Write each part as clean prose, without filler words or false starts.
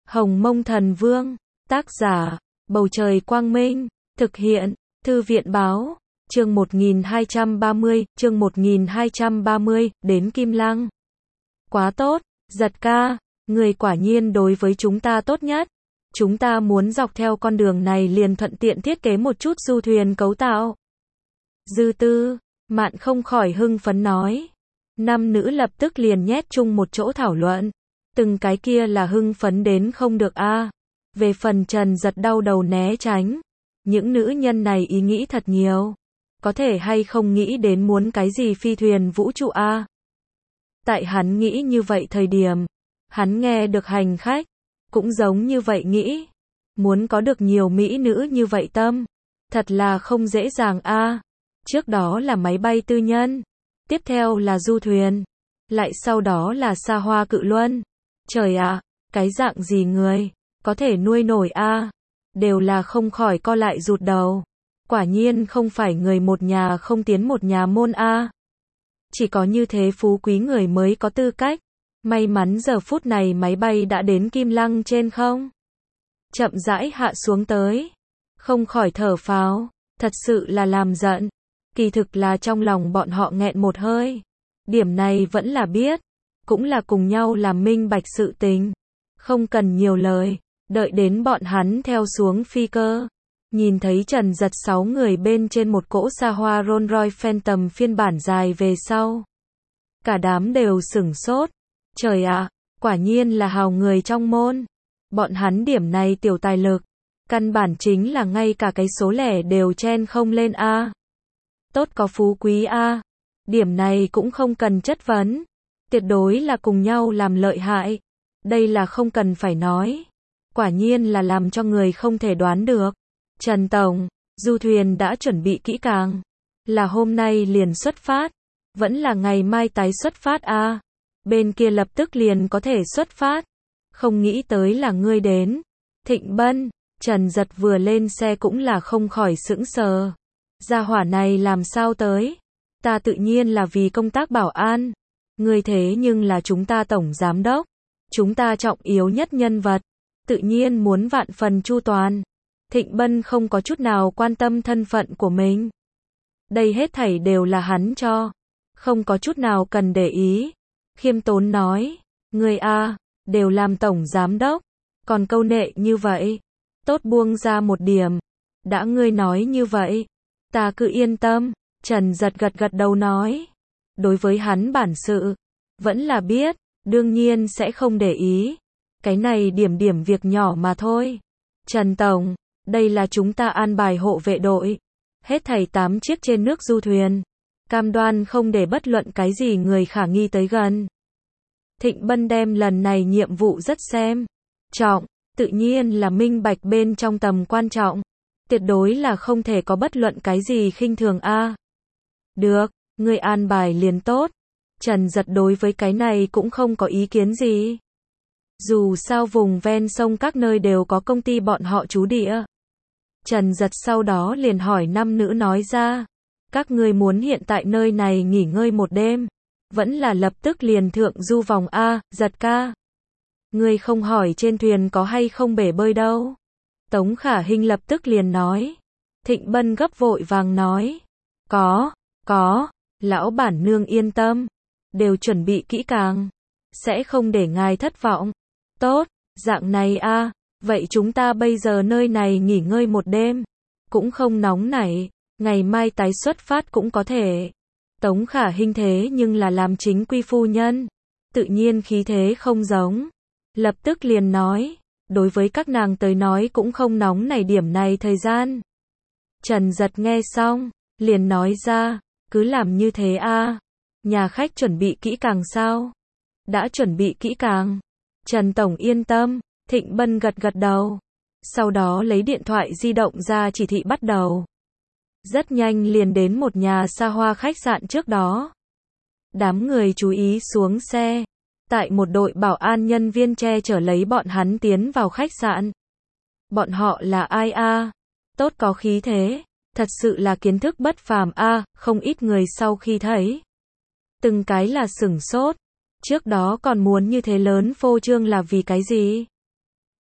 Hồng Mông Thần Vương, tác giả, Bầu Trời Quang Minh, thực hiện, Thư viện Báo, chương 1230, đến Kim Lăng. Quá tốt, Giật ca, người quả nhiên đối với chúng ta tốt nhất. Chúng ta muốn dọc theo con đường này liền thuận tiện thiết kế một chút du thuyền cấu tạo. Dư Tư, Mạn không khỏi hưng phấn nói. Nam nữ lập tức liền nhét chung một chỗ thảo luận. Từng cái kia là hưng phấn đến không được a. Về phần Trần Giật đau đầu né tránh. Những nữ nhân này ý nghĩ thật nhiều. Có thể hay không nghĩ đến muốn cái gì phi thuyền vũ trụ a. Tại hắn nghĩ như vậy thời điểm, hắn nghe được hành khách cũng giống như vậy nghĩ. Muốn có được nhiều mỹ nữ như vậy tâm, thật là không dễ dàng a. Trước đó là máy bay tư nhân, tiếp theo là du thuyền, lại sau đó là xa hoa cự luân. Trời ạ, cái dạng gì người có thể nuôi nổi a? Đều là không khỏi co lại rụt đầu. Quả nhiên không phải người một nhà không tiến một nhà môn a. Chỉ có như thế phú quý người mới có tư cách. May mắn giờ phút này máy bay đã đến Kim Lăng trên không. Chậm rãi hạ xuống tới. Không khỏi thở phào, thật sự là làm giận. Kỳ thực là trong lòng bọn họ nghẹn một hơi. Điểm này vẫn là biết. Cũng là cùng nhau làm minh bạch sự tình. Không cần nhiều lời. Đợi đến bọn hắn theo xuống phi cơ. Nhìn thấy Trần Giật 6 người bên trên một cỗ xa hoa Rolls-Royce Phantom phiên bản dài về sau. Cả đám đều sửng sốt. Trời ạ, quả nhiên là hào người trong môn. Bọn hắn điểm này tiểu tài lực. Căn bản chính là ngay cả cái số lẻ đều chen không lên a. Tốt có phú quý a. Điểm này cũng không cần chất vấn. Tuyệt đối là cùng nhau làm lợi hại. Đây là không cần phải nói. Quả nhiên là làm cho người không thể đoán được. Trần Tổng, du thuyền đã chuẩn bị kỹ càng. Là hôm nay liền xuất phát. Vẫn là ngày mai tái xuất phát a. Bên kia lập tức liền có thể xuất phát. Không nghĩ tới là ngươi đến. Thịnh Bân, Trần Giật vừa lên xe cũng là không khỏi sững sờ. Gia hỏa này làm sao tới? Ta tự nhiên là vì công tác bảo an. Ngươi thế nhưng là chúng ta tổng giám đốc. Chúng ta trọng yếu nhất nhân vật. Tự nhiên muốn vạn phần chu toàn. Thịnh Bân không có chút nào quan tâm thân phận của mình. Đây hết thảy đều là hắn cho. Không có chút nào cần để ý. Khiêm tốn nói, người a, đều làm tổng giám đốc, còn câu nệ như vậy, tốt buông ra một điểm. Đã ngươi nói như vậy, ta cứ yên tâm. Trần Giật gật gật đầu nói, đối với hắn bản sự, vẫn là biết, đương nhiên sẽ không để ý. Cái này điểm việc nhỏ mà thôi. Trần Tổng, đây là chúng ta an bài hộ vệ đội. Hết thảy 8 chiếc trên nước du thuyền. Cam đoan không để bất luận cái gì người khả nghi tới gần. Thịnh Bân đem lần này nhiệm vụ rất xem trọng, tự nhiên là minh bạch bên trong tầm quan trọng. Tuyệt đối là không thể có bất luận cái gì khinh thường a. Được, người an bài liền tốt. Trần Giật đối với cái này cũng không có ý kiến gì. Dù sao vùng ven sông các nơi đều có công ty bọn họ trú địa. Trần Giật sau đó liền hỏi nam nữ nói ra. Các ngươi muốn hiện tại nơi này nghỉ ngơi một đêm, vẫn là lập tức liền thượng du vòng a, Giật ca. Ngươi không hỏi trên thuyền có hay không bể bơi đâu. Tống Khả Hinh lập tức liền nói. Thịnh Bân gấp vội vàng nói. Có, lão bản nương yên tâm. Đều chuẩn bị kỹ càng. Sẽ không để ngài thất vọng. Tốt, dạng này a, vậy chúng ta bây giờ nơi này nghỉ ngơi một đêm. Cũng không nóng nảy. Ngày mai tái xuất phát cũng có thể. Tống Khả Hinh thế nhưng là làm chính quy phu nhân. Tự nhiên khí thế không giống. Lập tức liền nói. Đối với các nàng tới nói cũng không nóng nảy điểm này thời gian. Trần Giật nghe xong. Liền nói ra. Cứ làm như thế a. Nhà khách chuẩn bị kỹ càng sao? Đã chuẩn bị kỹ càng. Trần Tổng yên tâm. Thịnh Bân gật gật đầu. Sau đó lấy điện thoại di động ra chỉ thị bắt đầu. Rất nhanh liền đến một nhà xa hoa khách sạn trước đó. Đám người chú ý xuống xe. Tại một đội bảo an nhân viên che chở lấy bọn hắn tiến vào khách sạn. Bọn họ là ai a? Tốt có khí thế. Thật sự là kiến thức bất phàm a, không ít người sau khi thấy. Từng cái là sửng sốt. Trước đó còn muốn như thế lớn phô trương là vì cái gì?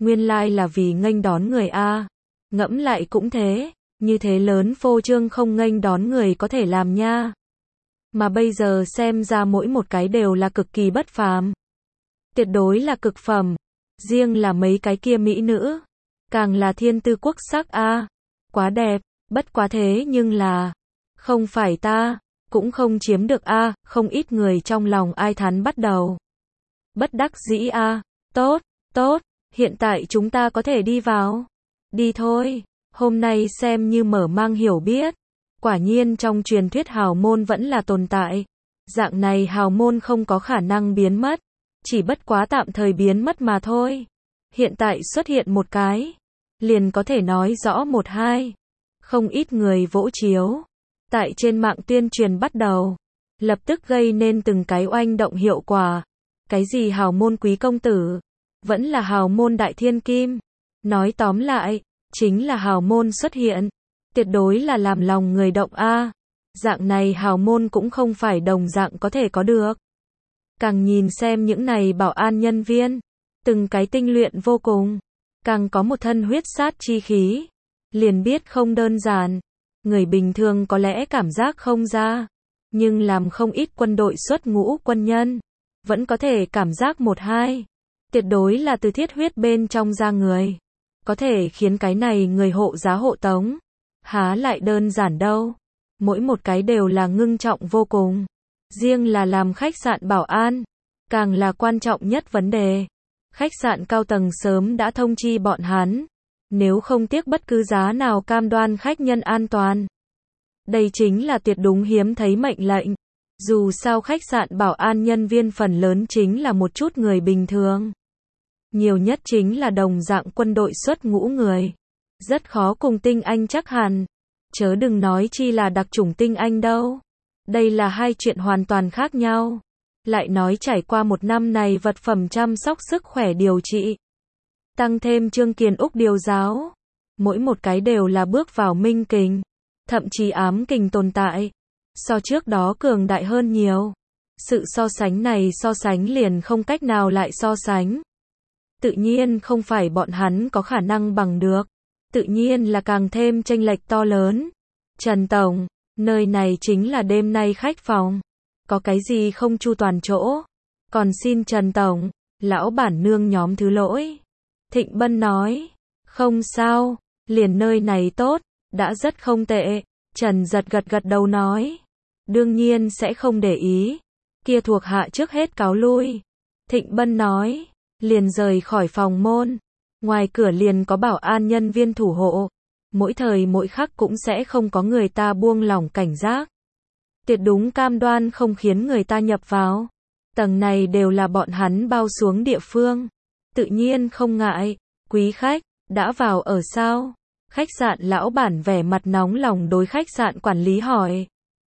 Nguyên lai là vì nghênh đón người a. Ngẫm lại cũng thế, như thế lớn phô trương không nghênh đón người có thể làm nha. Mà bây giờ xem ra mỗi một cái đều là cực kỳ bất phàm. Tuyệt đối là cực phẩm. Riêng là mấy cái kia mỹ nữ, càng là thiên tư quốc sắc a. Quá đẹp, bất quá thế nhưng là, không phải ta, cũng không chiếm được a, không ít người trong lòng ai thán bắt đầu. Bất đắc dĩ a, tốt, tốt, hiện tại chúng ta có thể đi vào. Đi thôi, hôm nay xem như mở mang hiểu biết. Quả nhiên trong truyền thuyết hào môn vẫn là tồn tại. Dạng này hào môn không có khả năng biến mất, chỉ bất quá tạm thời biến mất mà thôi. Hiện tại xuất hiện một cái, liền có thể nói rõ một hai. Không ít người vỗ chiếu, tại trên mạng tuyên truyền bắt đầu, lập tức gây nên từng cái oanh động hiệu quả. Cái gì hào môn quý công tử, vẫn là hào môn đại thiên kim. Nói tóm lại, chính là hào môn xuất hiện, tuyệt đối là làm lòng người động a. Dạng này hào môn cũng không phải đồng dạng có thể có được. Càng nhìn xem những này bảo an nhân viên, từng cái tinh luyện vô cùng, càng có một thân huyết sát chi khí, liền biết không đơn giản. Người bình thường có lẽ cảm giác không ra, nhưng làm không ít quân đội xuất ngũ quân nhân, vẫn có thể cảm giác một hai. Tuyệt đối là từ thiết huyết bên trong ra người, có thể khiến cái này người hộ giá hộ tống, há lại đơn giản đâu. Mỗi một cái đều là ngưng trọng vô cùng. Riêng là làm khách sạn bảo an, càng là quan trọng nhất vấn đề. Khách sạn cao tầng sớm đã thông chi bọn hắn, nếu không tiếc bất cứ giá nào cam đoan khách nhân an toàn. Đây chính là tuyệt đúng hiếm thấy mệnh lệnh. Dù sao khách sạn bảo an nhân viên phần lớn chính là một chút người bình thường. Nhiều nhất chính là đồng dạng quân đội xuất ngũ người. Rất khó cùng tinh anh chắc hẳn. Chớ đừng nói chi là đặc chủng tinh anh đâu. Đây là hai chuyện hoàn toàn khác nhau. Lại nói trải qua một năm này vật phẩm chăm sóc sức khỏe điều trị. Tăng thêm Trương Kiền Úc điều giáo. Mỗi một cái đều là bước vào minh kình. Thậm chí ám kình tồn tại. So trước đó cường đại hơn nhiều. Sự so sánh này so sánh liền không cách nào lại so sánh. Tự nhiên không phải bọn hắn có khả năng bằng được. Tự nhiên là càng thêm chênh lệch to lớn. Trần Tổng, nơi này chính là đêm nay khách phòng. Có cái gì không chu toàn chỗ? Còn xin Trần Tổng, lão bản nương nhóm thứ lỗi. Thịnh Bân nói, không sao, liền nơi này tốt, đã rất không tệ. Trần Giật gật gật đầu nói, đương nhiên sẽ không để ý. Kia thuộc hạ trước hết cáo lui. Thịnh Bân nói, liền rời khỏi phòng môn. Ngoài cửa liền có bảo an nhân viên thủ hộ. Mỗi thời mỗi khắc cũng sẽ không có người ta buông lỏng cảnh giác. Tuyệt đúng cam đoan không khiến người ta nhập vào. Tầng này đều là bọn hắn bao xuống địa phương. Tự nhiên không ngại. Quý khách, đã vào ở sao? Khách sạn lão bản vẻ mặt nóng lòng đối khách sạn quản lý hỏi.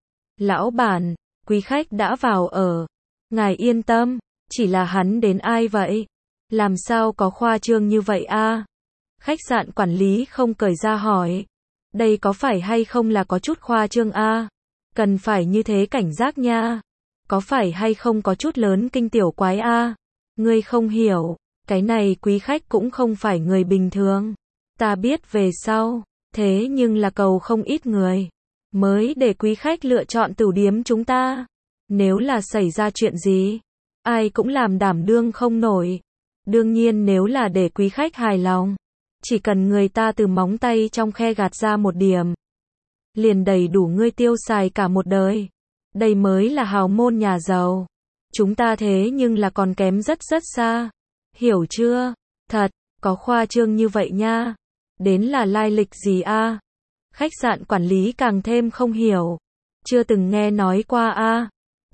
Lão bản, quý khách đã vào ở. Ngài yên tâm, chỉ là hắn đến ai vậy? Làm sao có khoa trương như vậy a? Khách sạn quản lý không cởi ra hỏi. Đây có phải hay không là có chút khoa trương a? Cần phải như thế cảnh giác nha. Có phải hay không có chút lớn kinh tiểu quái a? Ngươi không hiểu, cái này quý khách cũng không phải người bình thường. Ta biết về sau, thế nhưng là cầu không ít người mới để quý khách lựa chọn tửu điếm chúng ta. Nếu là xảy ra chuyện gì, ai cũng làm đảm đương không nổi. Đương nhiên nếu là để quý khách hài lòng, chỉ cần người ta từ móng tay trong khe gạt ra một điểm, liền đầy đủ ngươi tiêu xài cả một đời. Đây mới là hào môn nhà giàu. Chúng ta thế nhưng là còn kém rất rất xa. Hiểu chưa? Thật, có khoa trương như vậy nha. Đến là lai lịch gì a? Khách sạn quản lý càng thêm không hiểu. Chưa từng nghe nói qua a.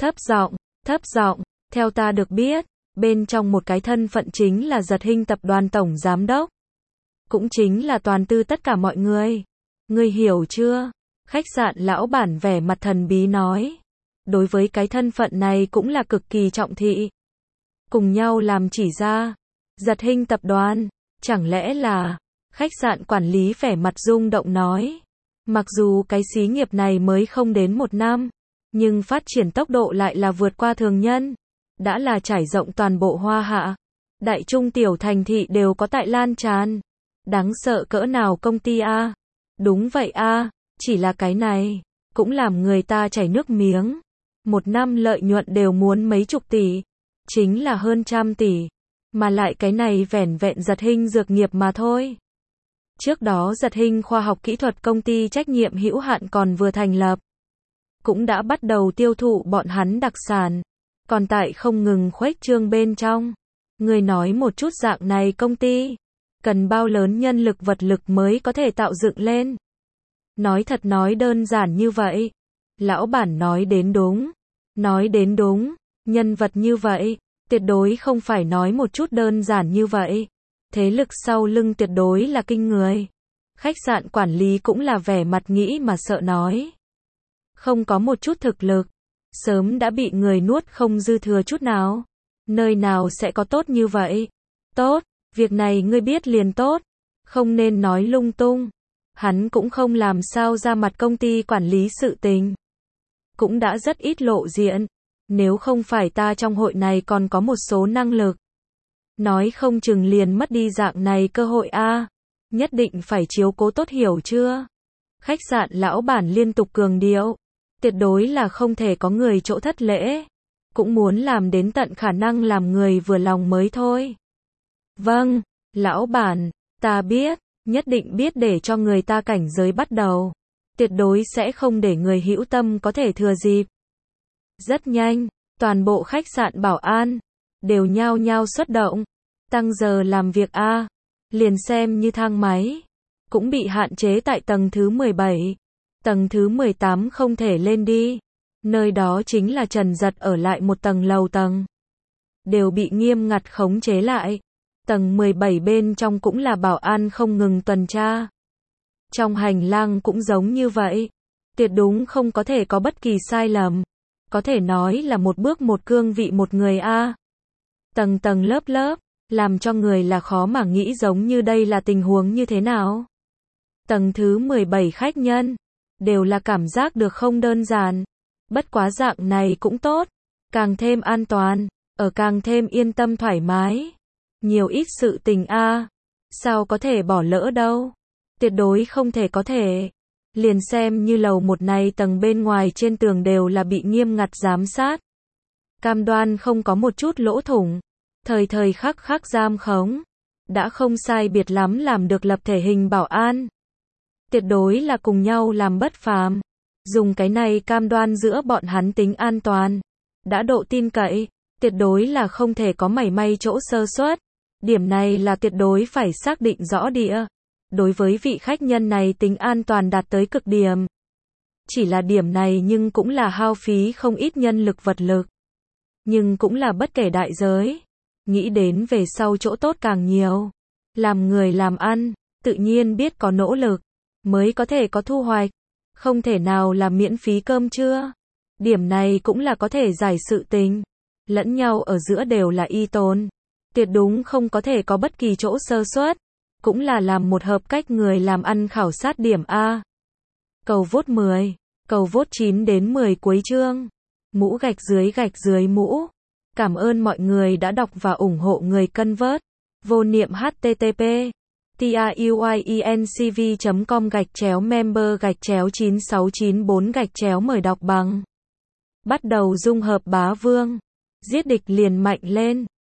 Thấp giọng, theo ta được biết, bên trong một cái thân phận chính là Giật Hinh tập đoàn tổng giám đốc. Cũng chính là toàn tư tất cả mọi người. Ngươi hiểu chưa? Khách sạn lão bản vẻ mặt thần bí nói. Đối với cái thân phận này cũng là cực kỳ trọng thị. Cùng nhau làm chỉ ra. Giật Hinh tập đoàn, chẳng lẽ là... Khách sạn quản lý vẻ mặt rung động nói. Mặc dù cái xí nghiệp này mới không đến một năm, nhưng phát triển tốc độ lại là vượt qua thường nhân. Đã là trải rộng toàn bộ Hoa Hạ. Đại trung tiểu thành thị đều có tại lan tràn. Đáng sợ cỡ nào công ty a. Đúng vậy a, chỉ là cái này cũng làm người ta chảy nước miếng. Một năm lợi nhuận đều muốn mấy chục tỷ, chính là hơn trăm tỷ, mà lại cái này vẻn vẹn Giật Hinh dược nghiệp mà thôi. Trước đó Giật Hinh khoa học kỹ thuật công ty trách nhiệm hữu hạn còn vừa thành lập, cũng đã bắt đầu tiêu thụ bọn hắn đặc sản, còn tại không ngừng khuếch trương bên trong. Người nói một chút dạng này công ty cần bao lớn nhân lực vật lực mới có thể tạo dựng lên. Nói thật nói đơn giản như vậy. Lão bản nói đến đúng. Nói đến đúng, nhân vật như vậy, tuyệt đối không phải nói một chút đơn giản như vậy. Thế lực sau lưng tuyệt đối là kinh người. Khách sạn quản lý cũng là vẻ mặt nghĩ mà sợ nói. Không có một chút thực lực, sớm đã bị người nuốt không dư thừa chút nào. Nơi nào sẽ có tốt như vậy? Tốt, việc này ngươi biết liền tốt, không nên nói lung tung. Hắn cũng không làm sao ra mặt công ty quản lý sự tình, cũng đã rất ít lộ diện. Nếu không phải ta trong hội này còn có một số năng lực, nói không chừng liền mất đi dạng này cơ hội a. Nhất định phải chiếu cố tốt, hiểu chưa? Khách sạn lão bản liên tục cường điệu, tuyệt đối là không thể có người chỗ thất lễ, cũng muốn làm đến tận khả năng làm người vừa lòng mới thôi. Vâng, lão bản, ta biết, nhất định biết để cho người ta cảnh giới bắt đầu. Tuyệt đối sẽ không để người hữu tâm có thể thừa dịp. Rất nhanh, toàn bộ khách sạn bảo an đều nhao nhao xuất động, tăng giờ làm việc a. Liền xem như thang máy cũng bị hạn chế tại tầng thứ 17, tầng thứ 18 không thể lên đi. Nơi đó chính là Trần Giật ở lại một tầng lầu tầng, đều bị nghiêm ngặt khống chế lại. Tầng 17 bên trong cũng là bảo an không ngừng tuần tra. Trong hành lang cũng giống như vậy, tuyệt đúng không có thể có bất kỳ sai lầm. Có thể nói là một bước một cương vị một người a. Tầng tầng lớp lớp, làm cho người là khó mà nghĩ giống như đây là tình huống như thế nào. Tầng thứ 17 khách nhân đều là cảm giác được không đơn giản. Bất quá dạng này cũng tốt, càng thêm an toàn, ở càng thêm yên tâm thoải mái. Nhiều ít sự tình a, sao có thể bỏ lỡ đâu. Tuyệt đối không thể có thể. Liền xem như lầu một này tầng bên ngoài trên tường đều là bị nghiêm ngặt giám sát. Cam đoan không có một chút lỗ thủng. Thời thời khắc khắc giam khống. Đã không sai biệt lắm làm được lập thể hình bảo an. Tuyệt đối là cùng nhau làm bất phàm. Dùng cái này cam đoan giữa bọn hắn tính an toàn. Đã độ tin cậy, tuyệt đối là không thể có mảy may chỗ sơ suất. Điểm này là tuyệt đối phải xác định rõ địa. Đối với vị khách nhân này tính an toàn đạt tới cực điểm. Chỉ là điểm này nhưng cũng là hao phí không ít nhân lực vật lực. Nhưng cũng là bất kể đại giới. Nghĩ đến về sau chỗ tốt càng nhiều. Làm người làm ăn, tự nhiên biết có nỗ lực, mới có thể có thu hoạch. Không thể nào là miễn phí cơm trưa. Điểm này cũng là có thể giải sự tình. Lẫn nhau ở giữa đều là y tồn. Tuyệt đúng không có thể có bất kỳ chỗ sơ suất. Cũng là làm một hợp cách người làm ăn khảo sát điểm A. Cầu vote 10, cầu vote 9 đến 10 cuối chương. Mũ gạch dưới mũ. Cảm ơn mọi người đã đọc và ủng hộ người Convert. Vô niệm http truencv.com/member/9694 mời đọc bằng. Bắt đầu dung hợp bá vương. Giết địch liền mạnh lên.